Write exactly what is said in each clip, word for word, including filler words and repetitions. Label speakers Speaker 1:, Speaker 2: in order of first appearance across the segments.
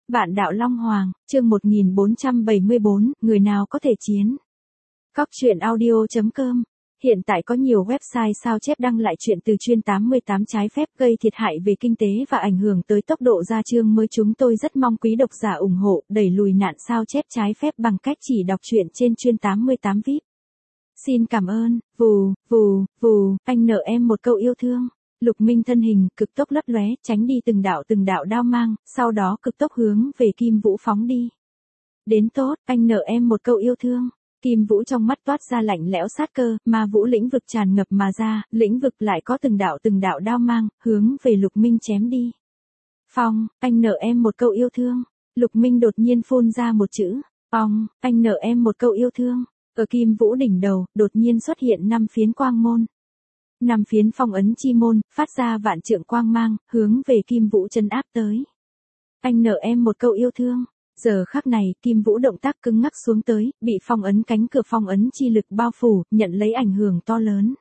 Speaker 1: Vạn đạo Long Hoàng, chương một nghìn bốn trăm bảy mươi bốn, người nào có thể chiến. Cóc truyện audio chấm com. Hiện tại có nhiều website sao chép đăng lại chuyện từ chuyên tám mươi tám trái phép gây thiệt hại về kinh tế và ảnh hưởng tới tốc độ ra chương mới. Chúng tôi rất mong quý độc giả ủng hộ, đẩy lùi nạn sao chép trái phép bằng cách chỉ đọc truyện trên chuyên tám mươi tám vi ai pi. Xin cảm ơn. Vù, vù, vù, anh nợ em một câu yêu thương. Lục Minh thân hình cực tốc lấp lóe, tránh đi từng đạo từng đạo đao mang, sau đó cực tốc hướng về Kim Vũ phóng đi. Đến tốt, anh nợ em một câu yêu thương. Kim Vũ trong mắt toát ra lạnh lẽo sát cơ, ma vũ lĩnh vực tràn ngập mà ra, lĩnh vực lại có từng đạo từng đạo đao mang, hướng về Lục Minh chém đi. Phong, anh nợ em một câu yêu thương. Lục Minh đột nhiên phun ra một chữ, phong, anh nợ em một câu yêu thương. Ở Kim Vũ đỉnh đầu, đột nhiên xuất hiện năm phiến quang môn. Năm phiến phong ấn chi môn, phát ra vạn trượng quang mang, hướng về Kim Vũ trấn áp tới. Anh nợ em một câu yêu thương. Giờ khắc này, Kim Vũ động tác cứng ngắc xuống tới, bị phong ấn cánh cửa phong ấn chi lực bao phủ, nhận lấy ảnh hưởng to lớn.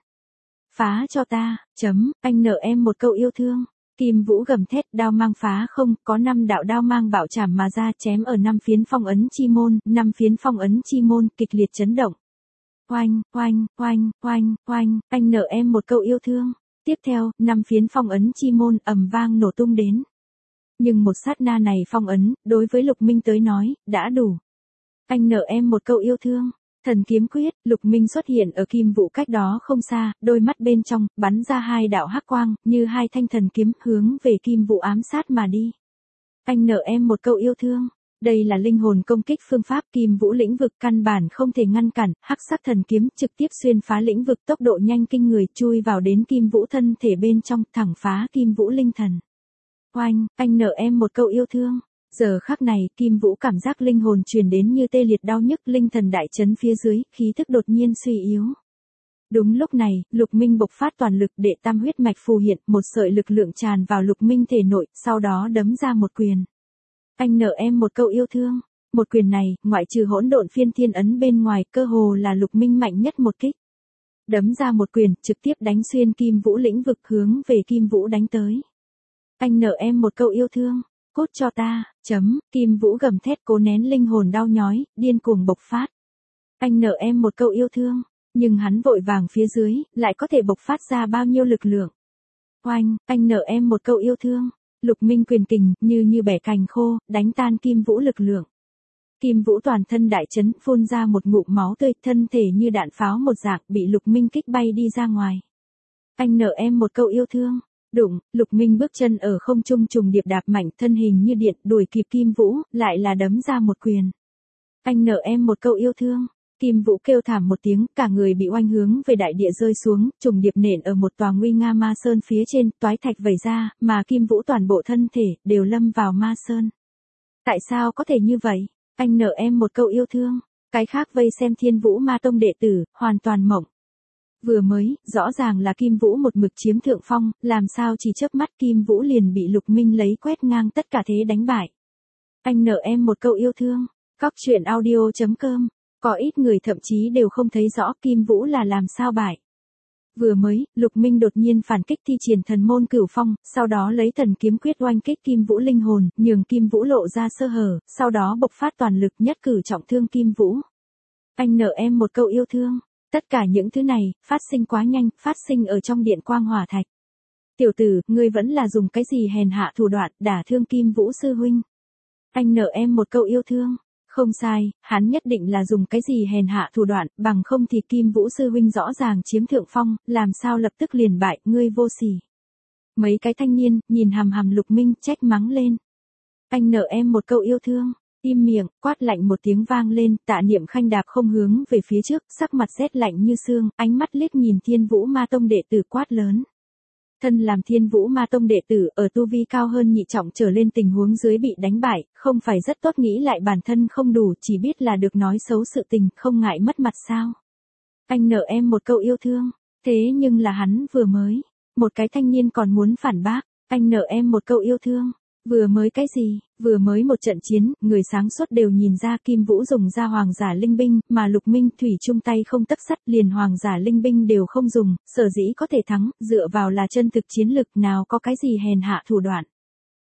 Speaker 1: Phá cho ta, chấm, anh nợ em một câu yêu thương. Kim Vũ gầm thét, đao mang phá không, có năm đạo đao mang bạo chảm mà ra, chém ở năm phiến phong ấn chi môn, năm phiến phong ấn chi môn kịch liệt chấn động. Oanh, oanh, oanh, oanh, oanh, anh nợ em một câu yêu thương. Tiếp theo, năm phiến phong ấn chi môn ầm vang nổ tung đến. Nhưng một sát na này phong ấn, đối với Lục Minh tới nói, đã đủ. Anh nợ em một câu yêu thương. Thần kiếm quyết, Lục Minh xuất hiện ở Kim Vũ cách đó không xa, đôi mắt bên trong, bắn ra hai đạo hắc quang, như hai thanh thần kiếm, hướng về Kim Vũ ám sát mà đi. Anh nợ em một câu yêu thương. Đây là linh hồn công kích phương pháp Kim Vũ lĩnh vực, căn bản không thể ngăn cản, hắc sắc thần kiếm trực tiếp xuyên phá lĩnh vực, tốc độ nhanh kinh người, chui vào đến Kim Vũ thân thể bên trong, thẳng phá Kim Vũ linh thần. Oanh, anh nợ em một câu yêu thương. Giờ khắc này, Kim Vũ cảm giác linh hồn truyền đến như tê liệt đau nhức, linh thần đại chấn phía dưới, khí thức đột nhiên suy yếu. Đúng lúc này, Lục Minh bộc phát toàn lực, đệ tam huyết mạch phù hiện, một sợi lực lượng tràn vào Lục Minh thể nội, sau đó đấm ra một quyền. Anh nợ em một câu yêu thương. Một quyền này, ngoại trừ hỗn độn phiên thiên ấn bên ngoài, cơ hồ là Lục Minh mạnh nhất một kích. Đấm ra một quyền, trực tiếp đánh xuyên Kim Vũ lĩnh vực, hướng về Kim Vũ đánh tới. Anh nợ em một câu yêu thương. Cút cho ta, chấm, Kim Vũ gầm thét, cố nén linh hồn đau nhói, điên cuồng bộc phát. Anh nợ em một câu yêu thương. Nhưng hắn vội vàng phía dưới, lại có thể bộc phát ra bao nhiêu lực lượng. Oanh, anh nợ em một câu yêu thương. Lục Minh quyền kình, như như bẻ cành khô, đánh tan Kim Vũ lực lượng. Kim Vũ toàn thân đại chấn, phun ra một ngụm máu tươi, thân thể như đạn pháo một dạng, bị Lục Minh kích bay đi ra ngoài. Anh nợ em một câu yêu thương. Đụng, Lục Minh bước chân ở không trung trùng điệp đạp mạnh, thân hình như điện, đuổi kịp Kim Vũ, lại là đấm ra một quyền. Anh nợ em một câu yêu thương. Kim Vũ kêu thảm một tiếng, cả người bị oanh hướng về đại địa rơi xuống, trùng điệp nện ở một tòa nguy nga ma sơn phía trên, toái thạch vẩy ra, mà Kim Vũ toàn bộ thân thể, đều lâm vào ma sơn. Tại sao có thể như vậy? Anh nợ em một câu yêu thương. Cái khác vây xem Thiên Vũ Ma Tông đệ tử, hoàn toàn mộng. Vừa mới, rõ ràng là Kim Vũ một mực chiếm thượng phong, làm sao chỉ chớp mắt Kim Vũ liền bị Lục Minh lấy quét ngang tất cả thế đánh bại. Anh nợ em một câu yêu thương. Cóc truyện audio chấm com. Có ít người thậm chí đều không thấy rõ Kim Vũ là làm sao bại. Vừa mới, Lục Minh đột nhiên phản kích thi triển thần môn cửu phong, sau đó lấy thần kiếm quyết oanh kích Kim Vũ linh hồn, nhường Kim Vũ lộ ra sơ hở, sau đó bộc phát toàn lực nhất cử trọng thương Kim Vũ. Anh nợ em một câu yêu thương. Tất cả những thứ này, phát sinh quá nhanh, phát sinh ở trong điện quang hỏa thạch. Tiểu tử, ngươi vẫn là dùng cái gì hèn hạ thủ đoạn, đả thương Kim Vũ sư huynh. Anh nợ em một câu yêu thương. Không sai, hắn nhất định là dùng cái gì hèn hạ thủ đoạn, bằng không thì Kim Vũ sư huynh rõ ràng chiếm thượng phong, làm sao lập tức liền bại, ngươi vô sỉ. Mấy cái thanh niên, nhìn hằm hằm Lục Minh, trách mắng lên. Anh nợ em một câu yêu thương. Im miệng, quát lạnh một tiếng vang lên, Tạ Niệm Khanh đạp không hướng về phía trước, sắc mặt rét lạnh như xương, ánh mắt liếc nhìn Thiên Vũ Ma Tông đệ tử quát lớn. Thân làm Thiên Vũ Ma Tông đệ tử, ở tu vi cao hơn nhị trọng trở lên tình huống dưới bị đánh bại, không phải rất tốt, nghĩ lại bản thân không đủ, chỉ biết là được nói xấu sự tình, không ngại mất mặt sao. Anh nợ em một câu yêu thương. Thế nhưng là hắn vừa mới, một cái thanh niên còn muốn phản bác, anh nợ em một câu yêu thương. Vừa mới cái gì, vừa mới một trận chiến, người sáng suốt đều nhìn ra Kim Vũ dùng ra hoàng giả linh binh, mà Lục Minh thủy chung tay không tấc sắt, liền hoàng giả linh binh đều không dùng, sở dĩ có thể thắng, dựa vào là chân thực chiến lực, nào có cái gì hèn hạ thủ đoạn.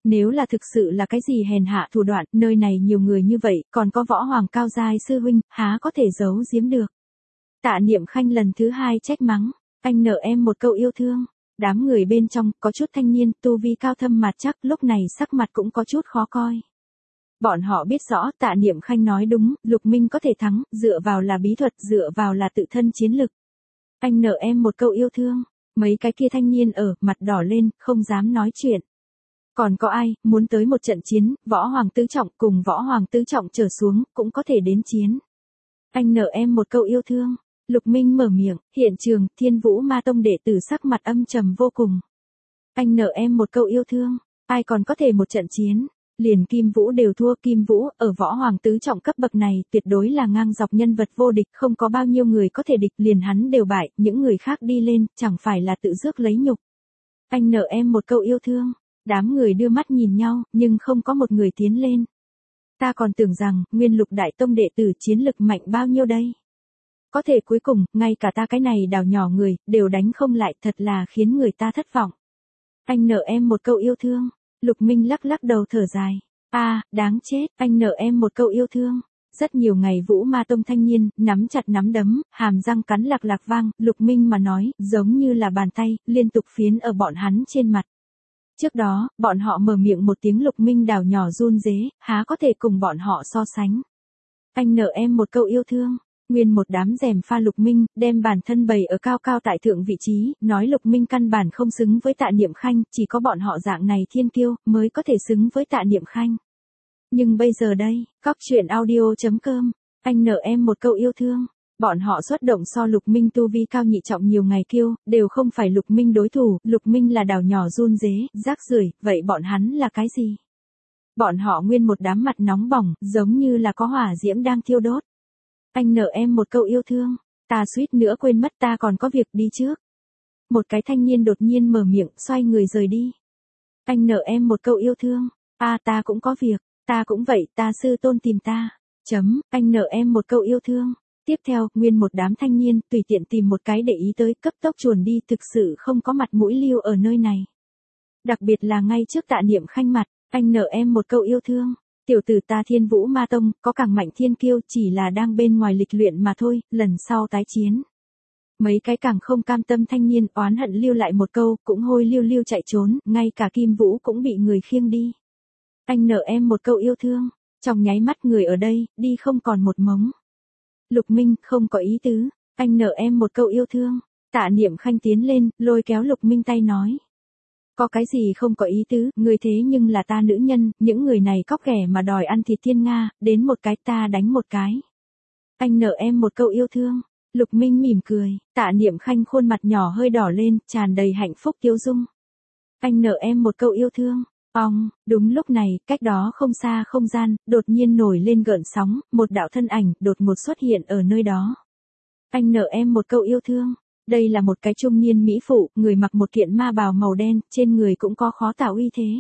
Speaker 1: Nếu là thực sự là cái gì hèn hạ thủ đoạn, nơi này nhiều người như vậy, còn có võ hoàng cao giai sư huynh, há có thể giấu giếm được. Tạ Niệm Khanh lần thứ hai trách mắng, anh nợ em một câu yêu thương. Đám người bên trong, có chút thanh niên, tu vi cao thâm mặt chắc, lúc này sắc mặt cũng có chút khó coi. Bọn họ biết rõ Tạ Niệm Khanh nói đúng, Lục Minh có thể thắng, dựa vào là bí thuật, dựa vào là tự thân chiến lực. Anh nợ em một câu yêu thương. Mấy cái kia thanh niên ở, mặt đỏ lên, không dám nói chuyện. Còn có ai, muốn tới một trận chiến, võ hoàng tứ trọng cùng võ hoàng tứ trọng trở xuống, cũng có thể đến chiến. Anh nợ em một câu yêu thương. Lục Minh mở miệng, hiện trường, Thiên Vũ Ma Tông đệ tử sắc mặt âm trầm vô cùng. Anh nợ em một câu yêu thương, ai còn có thể một trận chiến. Liền Kim Vũ đều thua. Kim Vũ, ở võ hoàng tứ trọng cấp bậc này, tuyệt đối là ngang dọc nhân vật vô địch, không có bao nhiêu người có thể địch, liền hắn đều bại, những người khác đi lên, chẳng phải là tự rước lấy nhục. Anh nợ em một câu yêu thương. Đám người đưa mắt nhìn nhau, nhưng không có một người tiến lên. Ta còn tưởng rằng, Nguyên Lục Đại Tông đệ tử chiến lực mạnh bao nhiêu đây. Có thể cuối cùng, ngay cả ta cái này đào nhỏ người, đều đánh không lại, thật là khiến người ta thất vọng. Anh nợ em một câu yêu thương. Lục Minh lắc lắc đầu thở dài. A, à, đáng chết, anh nợ em một câu yêu thương. Rất nhiều ngày Vũ Ma Tông thanh niên, nắm chặt nắm đấm, hàm răng cắn lạc lạc vang, Lục Minh mà nói, giống như là bàn tay, liên tục phiến ở bọn hắn trên mặt. Trước đó, bọn họ mở miệng một tiếng Lục Minh đào nhỏ run rế, há có thể cùng bọn họ so sánh. Anh nợ em một câu yêu thương. Nguyên một đám rèm pha Lục Minh, đem bản thân bày ở cao cao tại thượng vị trí, nói Lục Minh căn bản không xứng với Tạ Niệm Khanh, chỉ có bọn họ dạng này thiên kiêu, mới có thể xứng với Tạ Niệm Khanh. Nhưng bây giờ đây, Cóc Truyện Audio chấm com, anh nợ em một câu yêu thương. Bọn họ xuất động so Lục Minh tu vi cao nhị trọng nhiều ngày kiêu, đều không phải Lục Minh đối thủ, Lục Minh là đào nhỏ run rế, rác rưởi, vậy bọn hắn là cái gì? Bọn họ nguyên một đám mặt nóng bỏng, giống như là có hỏa diễm đang thiêu đốt. Anh nợ em một câu yêu thương. Ta suýt nữa quên mất ta còn có việc đi trước. Một cái thanh niên đột nhiên mở miệng, xoay người rời đi. Anh nợ em một câu yêu thương. A à, ta cũng có việc. Ta cũng vậy, ta sư tôn tìm ta. Chấm, anh nợ em một câu yêu thương. Tiếp theo, nguyên một đám thanh niên, tùy tiện tìm một cái để ý tới, cấp tốc chuồn đi, thực sự không có mặt mũi lưu ở nơi này. Đặc biệt là ngay trước Tạ Niệm Khanh mặt, anh nợ em một câu yêu thương. Tiểu tử ta Thiên Vũ Ma Tông, có càng mạnh thiên kiêu, chỉ là đang bên ngoài lịch luyện mà thôi, lần sau tái chiến. Mấy cái càng không cam tâm thanh niên oán hận lưu lại một câu, cũng hôi lưu lưu chạy trốn, ngay cả Kim Vũ cũng bị người khiêng đi. Anh nợ em một câu yêu thương, trong nháy mắt người ở đây, đi không còn một mống. Lục Minh, không có ý tứ, anh nợ em một câu yêu thương. Tạ Niệm Khanh tiến lên, lôi kéo Lục Minh tay nói. Có cái gì không có ý tứ, người thế nhưng là ta nữ nhân, những người này cóc ghẻ mà đòi ăn thịt thiên Nga, đến một cái ta đánh một cái. Anh nợ em một câu yêu thương. Lục Minh mỉm cười, Tạ Niệm Khanh khuôn mặt nhỏ hơi đỏ lên, tràn đầy hạnh phúc tiêu dung. Anh nợ em một câu yêu thương. Ong, đúng lúc này, cách đó không xa không gian, đột nhiên nổi lên gợn sóng, một đạo thân ảnh đột ngột xuất hiện ở nơi đó. Anh nợ em một câu yêu thương. Đây là một cái trung niên mỹ phụ, người mặc một kiện ma bào màu đen, trên người cũng có khó tả uy thế.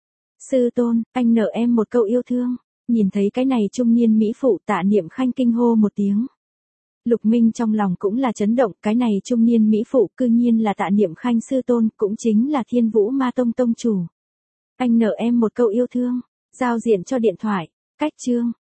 Speaker 1: Sư tôn, anh nợ em một câu yêu thương. Nhìn thấy cái này trung niên mỹ phụ, Tạ Niệm Khanh kinh hô một tiếng. Lục Minh trong lòng cũng là chấn động, cái này trung niên mỹ phụ cư nhiên là Tạ Niệm Khanh sư tôn, cũng chính là Thiên Vũ Ma Tông tông chủ. Anh nợ em một câu yêu thương. Giao diện cho điện thoại. Cách chương.